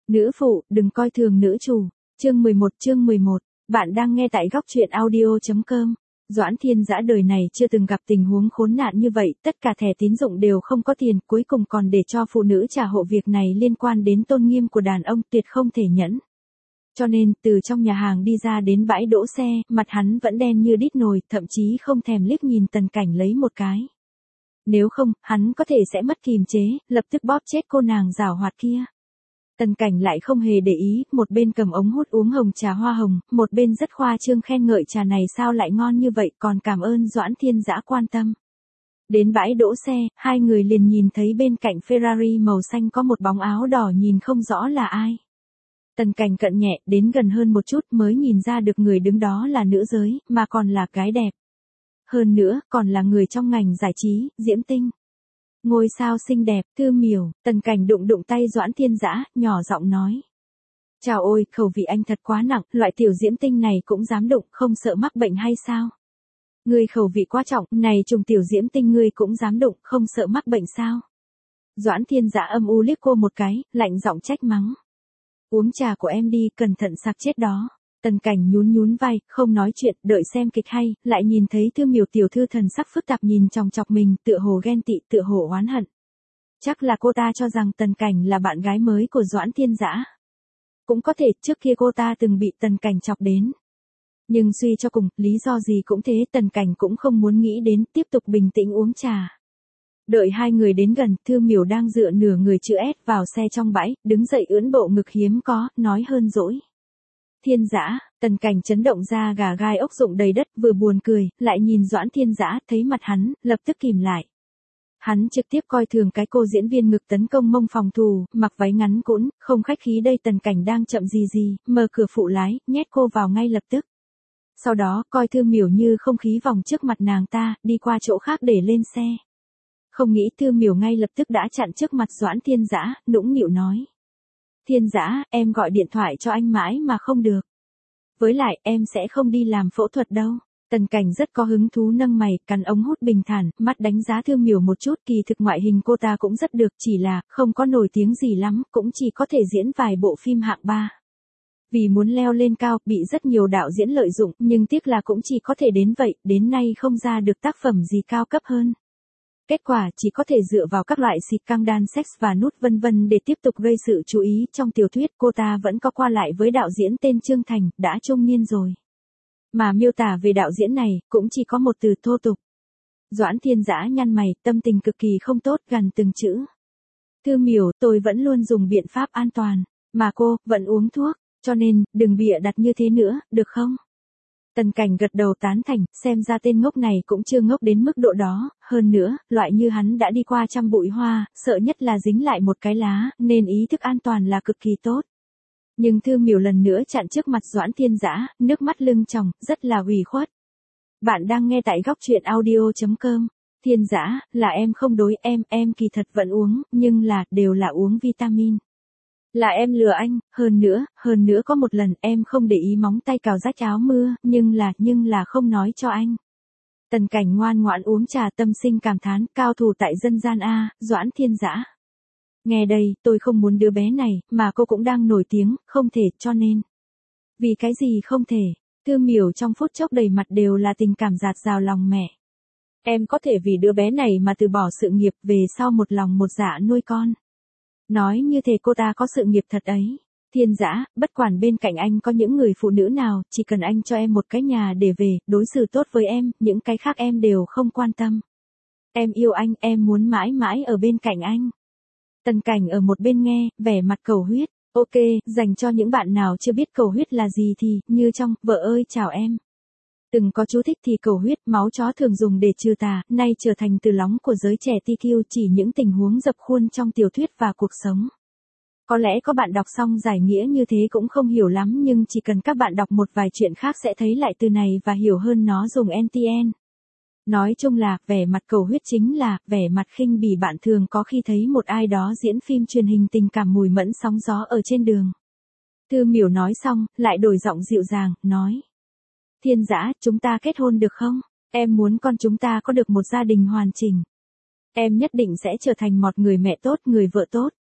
Nữ phụ, đừng coi thường nữ chủ. Chương 11. Bạn đang nghe tại góc truyện audio.com. Doãn Thiên Dã đời này chưa từng gặp tình huống khốn nạn như vậy, tất cả thẻ tín dụng đều không có tiền, cuối cùng còn để cho phụ nữ trả hộ, việc này liên quan đến tôn nghiêm của đàn ông, tuyệt không thể nhẫn. Cho nên, từ trong nhà hàng đi ra đến bãi đỗ xe, mặt hắn vẫn đen như đít nồi, thậm chí không thèm liếc nhìn Tần Cảnh lấy một cái. Nếu không, hắn có thể sẽ mất kiềm chế, lập tức bóp chết cô nàng giảo hoạt kia. Tần Cảnh lại không hề để ý, một bên cầm ống hút uống hồng trà hoa hồng, một bên rất khoa trương khen ngợi trà này sao lại ngon như vậy, còn cảm ơn Doãn Thiên Dã quan tâm. Đến bãi đỗ xe, hai người liền nhìn thấy bên cạnh Ferrari màu xanh có một bóng áo đỏ nhìn không rõ là ai. Tần Cảnh cận nhẹ, đến gần hơn một chút mới nhìn ra được người đứng đó là nữ giới, mà còn là gái đẹp. Hơn nữa, còn là người trong ngành giải trí, Diễm Tinh. Ngôi sao xinh đẹp, Thư Miểu. Tần Cảnh đụng tay Doãn Thiên Dã, nhỏ giọng nói. Chào ôi, khẩu vị anh thật quá nặng, loại tiểu Diễm Tinh này cũng dám đụng, không sợ mắc bệnh hay sao? Ngươi khẩu vị quá trọng, này trùng tiểu Diễm Tinh ngươi cũng dám đụng, không sợ mắc bệnh sao? Doãn Thiên Dã âm u liếc cô một cái, lạnh giọng trách mắng. Uống trà của em đi, cẩn thận sặc chết đó. Tần Cảnh nhún vai, không nói chuyện, đợi xem kịch hay, lại nhìn thấy Thư Miểu tiểu thư thần sắc phức tạp nhìn chòng chọc mình, tựa hồ ghen tị, tựa hồ oán hận. Chắc là cô ta cho rằng Tần Cảnh là bạn gái mới của Doãn Thiên Dã. Cũng có thể trước kia cô ta từng bị Tần Cảnh chọc đến. Nhưng suy cho cùng, lý do gì cũng thế, Tần Cảnh cũng không muốn nghĩ đến, tiếp tục bình tĩnh uống trà. Đợi hai người đến gần, Thư Miểu đang dựa nửa người chữ S vào xe trong bãi, đứng dậy ưỡn bộ ngực hiếm có, nói hơn dỗi. Thiên Dã. Tần Cảnh chấn động ra gà gai ốc rụng đầy đất, vừa buồn cười, lại nhìn Doãn Thiên Dã, thấy mặt hắn, lập tức kìm lại. Hắn trực tiếp coi thường cái cô diễn viên ngực tấn công mông phòng thủ, mặc váy ngắn cũn, không khách khí đây. Tần Cảnh đang chậm gì, mở cửa phụ lái, nhét cô vào ngay lập tức. Sau đó, coi Thư Miểu như không khí vòng trước mặt nàng ta, đi qua chỗ khác để lên xe. Không nghĩ Thư Miểu ngay lập tức đã chặn trước mặt Doãn Thiên Dã, nũng nịu nói. Thiên Dã, em gọi điện thoại cho anh mãi mà không được. Với lại, em sẽ không đi làm phẫu thuật đâu. Tần Cảnh rất có hứng thú nâng mày, cắn ống hút bình thản, mắt đánh giá Thư Miểu một chút, kỳ thực ngoại hình cô ta cũng rất được, chỉ là, không có nổi tiếng gì lắm, cũng chỉ có thể diễn vài bộ phim hạng 3. Vì muốn leo lên cao, bị rất nhiều đạo diễn lợi dụng, nhưng tiếc là cũng chỉ có thể đến vậy, đến nay không ra được tác phẩm gì cao cấp hơn. Kết quả chỉ có thể dựa vào các loại xịt căng đan sex và nút vân vân để tiếp tục gây sự chú ý. Trong tiểu thuyết cô ta vẫn có qua lại với đạo diễn tên Trương Thành, đã trung niên rồi. Mà miêu tả về đạo diễn này, cũng chỉ có một từ thô tục. Doãn Thiên Dã nhăn mày, tâm tình cực kỳ không tốt, gần từng chữ. Thư Miểu, tôi vẫn luôn dùng biện pháp an toàn, mà cô, vẫn uống thuốc, cho nên, đừng bịa đặt như thế nữa, được không? Tần Cảnh gật đầu tán thành, xem ra tên ngốc này cũng chưa ngốc đến mức độ đó, hơn nữa, loại như hắn đã đi qua trăm bụi hoa, sợ nhất là dính lại một cái lá, nên ý thức an toàn là cực kỳ tốt. Nhưng Thư Miểu lần nữa chặn trước mặt Doãn Thiên Dã, nước mắt lưng tròng, rất là ủy khuất. Bạn đang nghe tại góc truyện audio.com. Thiên Dã, là em không đối em kỳ thật vẫn uống, nhưng đều là uống vitamin. Là em lừa anh, hơn nữa có một lần em không để ý móng tay cào rách áo mưa, nhưng là không nói cho anh. Tần Cảnh ngoan ngoãn uống trà, tâm sinh cảm thán, cao thủ tại dân gian a, Doãn Thiên Dã. Nghe đây, tôi không muốn đứa bé này, mà cô cũng đang nổi tiếng, không thể, cho nên. Vì cái gì không thể? Thư Miểu trong phút chốc đầy mặt đều là tình cảm dạt dào lòng mẹ. Em có thể vì đứa bé này mà từ bỏ sự nghiệp, về sau một lòng một dạ nuôi con. Nói như thế cô ta có sự nghiệp thật ấy. Thiên Dã, bất quản bên cạnh anh có những người phụ nữ nào, chỉ cần anh cho em một cái nhà để về, đối xử tốt với em, những cái khác em đều không quan tâm. Em yêu anh, em muốn mãi mãi ở bên cạnh anh. Tần Cảnh ở một bên nghe, vẻ mặt cầu huyết. Ok, dành cho những bạn nào chưa biết cầu huyết là gì thì, như trong, vợ ơi chào em. Từng có chú thích thì cầu huyết, máu chó thường dùng để trừ tà, nay trở thành từ lóng của giới trẻ TQ, chỉ những tình huống dập khuôn trong tiểu thuyết và cuộc sống. Có lẽ có bạn đọc xong giải nghĩa như thế cũng không hiểu lắm, nhưng chỉ cần các bạn đọc một vài chuyện khác sẽ thấy lại từ này và hiểu hơn nó dùng NTN. Nói chung là, vẻ mặt cầu huyết chính là, vẻ mặt khinh bỉ bạn thường có khi thấy một ai đó diễn phim truyền hình tình cảm mùi mẫn sóng gió ở trên đường. Thư Miểu nói xong, lại đổi giọng dịu dàng, nói. Thiên Dã, chúng ta kết hôn được không? Em muốn con chúng ta có được một gia đình hoàn chỉnh. Em nhất định sẽ trở thành một người mẹ tốt, người vợ tốt.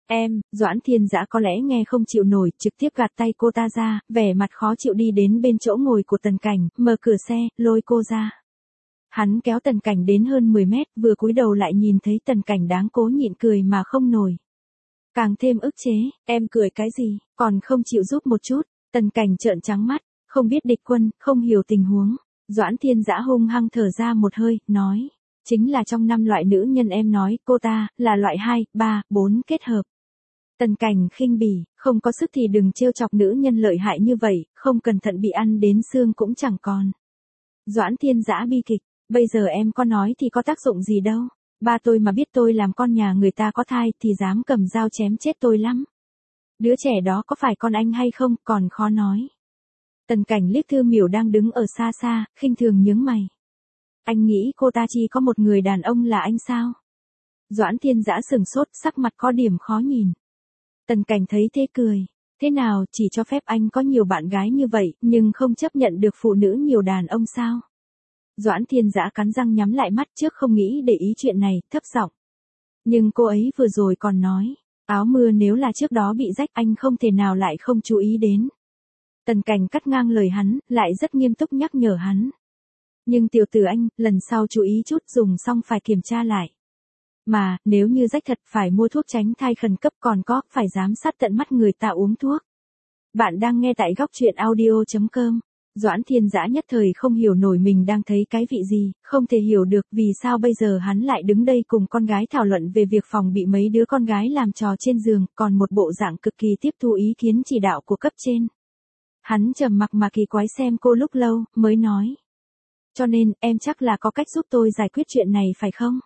Doãn Thiên Dã có lẽ nghe không chịu nổi, trực tiếp gạt tay cô ta ra, vẻ mặt khó chịu đi đến bên chỗ ngồi của Tần Cảnh, mở cửa xe, lôi cô ra. Hắn kéo Tần Cảnh đến hơn 10 mét, vừa cúi đầu lại nhìn thấy Tần Cảnh đáng cố nhịn cười mà không nổi. Càng thêm ức chế, em cười cái gì, còn không chịu giúp một chút. Tần Cảnh trợn trắng mắt, không biết địch quân, không hiểu tình huống. Doãn Thiên Dã hung hăng thở ra một hơi, nói. Chính là trong 5 loại nữ nhân em nói, cô ta, là loại 2, 3, 4 kết hợp. Tần Cảnh khinh bỉ, không có sức thì đừng trêu chọc nữ nhân lợi hại như vậy, không cẩn thận bị ăn đến xương cũng chẳng còn. Doãn Thiên Dã bi kịch, bây giờ em có nói thì có tác dụng gì đâu. Ba tôi mà biết tôi làm con nhà người ta có thai thì dám cầm dao chém chết tôi lắm. Đứa trẻ đó có phải con anh hay không còn khó nói. Tần Cảnh liếc Thư Miểu đang đứng ở xa xa, khinh thường nhướng mày. Anh nghĩ cô ta chỉ có một người đàn ông là anh sao? Doãn Thiên Dã sừng sốt, sắc mặt có điểm khó nhìn. Tần Cảnh thấy thế cười. Thế nào, chỉ cho phép anh có nhiều bạn gái như vậy, nhưng không chấp nhận được phụ nữ nhiều đàn ông sao? Doãn Thiên Dã cắn răng nhắm lại mắt trước không nghĩ để ý chuyện này, thấp giọng. Nhưng cô ấy vừa rồi còn nói, áo mưa nếu là trước đó bị rách anh không thể nào lại không chú ý đến. Tần Cảnh cắt ngang lời hắn, lại rất nghiêm túc nhắc nhở hắn. Nhưng tiểu tử anh, lần sau chú ý chút, dùng xong phải kiểm tra lại. Mà, nếu như rách thật phải mua thuốc tránh thai khẩn cấp, còn có, phải giám sát tận mắt người ta uống thuốc. Bạn đang nghe tại góc truyện audio.com. Doãn Thiên Dã nhất thời không hiểu nổi mình đang thấy cái vị gì, không thể hiểu được vì sao bây giờ hắn lại đứng đây cùng con gái thảo luận về việc phòng bị mấy đứa con gái làm trò trên giường, còn một bộ dạng cực kỳ tiếp thu ý kiến chỉ đạo của cấp trên. Hắn trầm mặc mà kỳ quái xem cô lúc lâu, mới nói. Cho nên, em chắc là có cách giúp tôi giải quyết chuyện này phải không?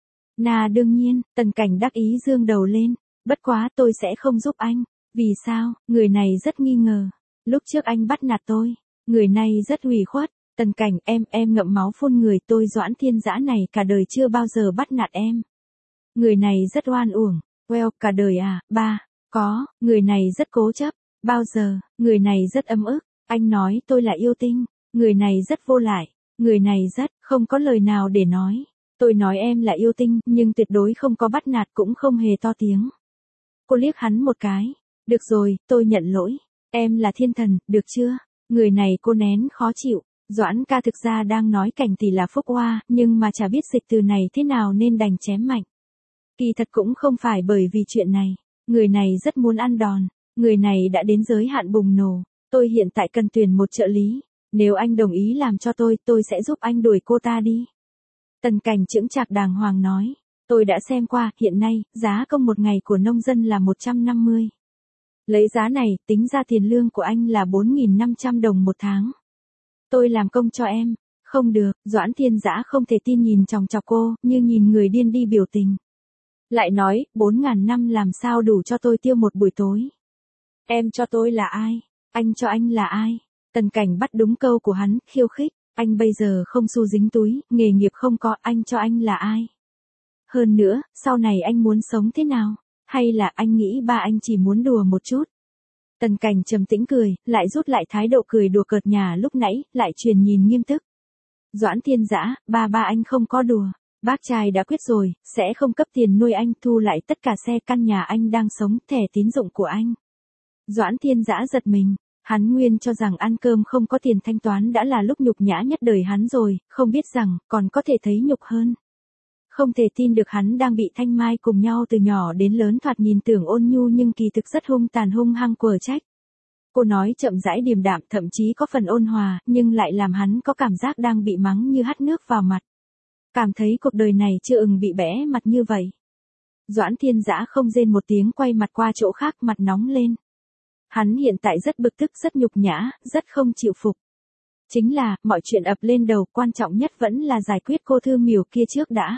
Đương nhiên, Tần Cảnh đắc ý dương đầu lên. Bất quá tôi sẽ không giúp anh. Vì sao? Người này rất nghi ngờ. Lúc trước anh bắt nạt tôi. Người này rất ủy khuất. Tần Cảnh, em ngậm máu phun người, tôi Doãn Thiên Dã này cả đời chưa bao giờ bắt nạt em. Người này rất oan uổng. Cả đời à, ba. Có, người này rất cố chấp. Bao giờ, người này rất ấm ức. Anh nói tôi là yêu tinh. Người này rất vô lại. Người này rất, không có lời nào để nói. Tôi nói em là yêu tinh, nhưng tuyệt đối không có bắt nạt cũng không hề to tiếng. Cô liếc hắn một cái. Được rồi, tôi nhận lỗi. Em là thiên thần, được chưa? Người này cô nén khó chịu. Doãn ca thực ra đang nói Cảnh tỷ là phúc oa, nhưng mà chả biết dịch từ này thế nào nên đành chém mạnh. Kỳ thật cũng không phải bởi vì chuyện này. Người này rất muốn ăn đòn. Người này đã đến giới hạn bùng nổ. Tôi hiện tại cần tuyển một trợ lý. Nếu anh đồng ý làm cho tôi sẽ giúp anh đuổi cô ta đi. Tần Cảnh chững chạc đàng hoàng nói. Tôi đã xem qua, hiện nay, giá công một ngày của nông dân là 150. Lấy giá này, tính ra tiền lương của anh là 4.500 đồng một tháng. Tôi làm công cho em. Không được, Doãn Thiên Dã không thể tin nhìn chòng chọc cô, như nhìn người điên đi biểu tình. Lại nói, 4.000 năm làm sao đủ cho tôi tiêu một buổi tối. Em cho tôi là ai? Anh cho anh là ai? Tần Cảnh bắt đúng câu của hắn, khiêu khích. Anh bây giờ không xu dính túi, nghề nghiệp không có, anh cho anh là ai? Hơn nữa, sau này anh muốn sống thế nào? Hay là anh nghĩ ba anh chỉ muốn đùa một chút? Tần Cảnh trầm tĩnh cười, lại rút lại thái độ cười đùa cợt nhả lúc nãy, lại truyền nhìn nghiêm túc. Doãn Thiên Dã, ba anh không có đùa. Bác trai đã quyết rồi, sẽ không cấp tiền nuôi anh, thu lại tất cả xe căn nhà anh đang sống, thẻ tín dụng của anh. Doãn Thiên Dã giật mình. Hắn nguyên cho rằng ăn cơm không có tiền thanh toán đã là lúc nhục nhã nhất đời hắn rồi, không biết rằng, còn có thể thấy nhục hơn. Không thể tin được hắn đang bị Thanh Mai cùng nhau từ nhỏ đến lớn, thoạt nhìn tưởng ôn nhu nhưng kỳ thực rất hung tàn hung hăng quở trách. Cô nói chậm rãi điềm đạm, thậm chí có phần ôn hòa, nhưng lại làm hắn có cảm giác đang bị mắng như hắt nước vào mặt. Cảm thấy cuộc đời này chưa bị bẽ mặt như vậy. Doãn Thiên Dã không rên một tiếng, quay mặt qua chỗ khác, mặt nóng lên. Hắn hiện tại rất bực tức, rất nhục nhã, rất không chịu phục. Chính là, mọi chuyện ập lên đầu, quan trọng nhất vẫn là giải quyết cô Thư Miểu kia trước đã.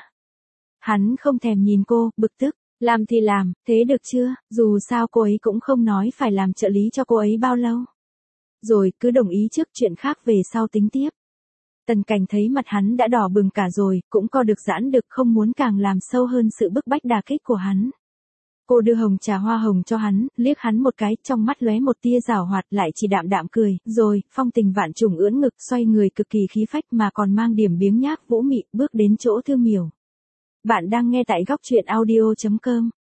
Hắn không thèm nhìn cô, bực tức, làm thì làm, thế được chưa, dù sao cô ấy cũng không nói phải làm trợ lý cho cô ấy bao lâu. Rồi, cứ đồng ý trước, chuyện khác về sau tính tiếp. Tần Cảnh thấy mặt hắn đã đỏ bừng cả rồi, cũng co được giãn được, không muốn càng làm sâu hơn sự bức bách đả kích của hắn. Cô đưa hồng trà hoa hồng cho hắn, liếc hắn một cái, trong mắt lóe một tia giảo hoạt, lại chỉ đạm đạm cười, rồi, phong tình vạn trùng ưỡn ngực, xoay người cực kỳ khí phách mà còn mang điểm biếng nhác vũ mị, bước đến chỗ Thư Miểu. Bạn đang nghe tại góc truyện audio.com.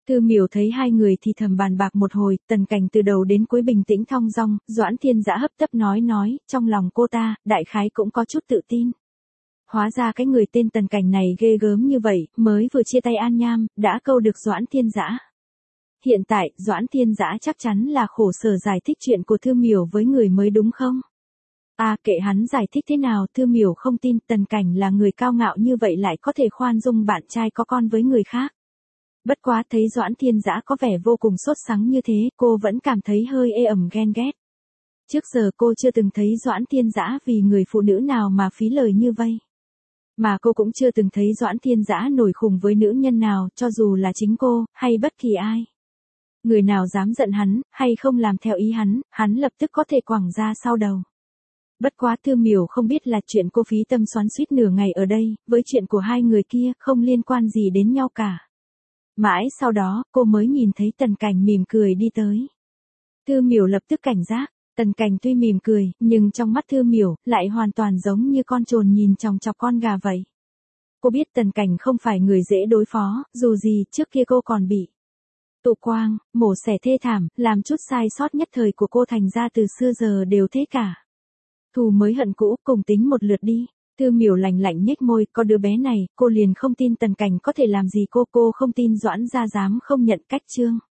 Thư Miểu thấy hai người thì thầm bàn bạc một hồi, Tần Cảnh từ đầu đến cuối bình tĩnh thong dong, Doãn Thiên Dã hấp tấp nói, trong lòng cô ta, đại khái cũng có chút tự tin. Hóa ra cái người tên Tần Cảnh này ghê gớm như vậy, mới vừa chia tay An Nham, đã câu được Doãn Thiên Dã. Hiện tại, Doãn Thiên Dã chắc chắn là khổ sở giải thích chuyện của Thư Miểu với người mới đúng không? À, kệ hắn giải thích thế nào, Thư Miểu không tin Tần Cảnh là người cao ngạo như vậy lại có thể khoan dung bạn trai có con với người khác. Bất quá thấy Doãn Thiên Dã có vẻ vô cùng sốt sắng như thế, cô vẫn cảm thấy hơi ê ẩm ghen ghét. Trước giờ cô chưa từng thấy Doãn Thiên Dã vì người phụ nữ nào mà phí lời như vậy. Mà cô cũng chưa từng thấy Doãn Thiên Dã nổi khùng với nữ nhân nào, cho dù là chính cô, hay bất kỳ ai. Người nào dám giận hắn, hay không làm theo ý hắn lập tức có thể quẳng ra sau đầu. Bất quá Thư Miểu không biết là chuyện cô phí tâm xoắn xuýt nửa ngày ở đây, với chuyện của hai người kia không liên quan gì đến nhau cả. Mãi sau đó, cô mới nhìn thấy Tần Cảnh mỉm cười đi tới. Thư Miểu lập tức cảnh giác, Tần Cảnh tuy mỉm cười, nhưng trong mắt Thư Miểu, lại hoàn toàn giống như con trồn nhìn chòng chọc con gà vậy. Cô biết Tần Cảnh không phải người dễ đối phó, dù gì, trước kia cô còn bị tụ quang, mổ xẻ thê thảm, làm chút sai sót nhất thời của cô thành ra từ xưa giờ đều thế cả. Thù mới hận cũ, cùng tính một lượt đi. Thư Miểu lạnh lạnh nhếch môi, có đứa bé này, cô liền không tin Tần Cảnh có thể làm gì cô không tin Doãn gia dám không nhận cách Trương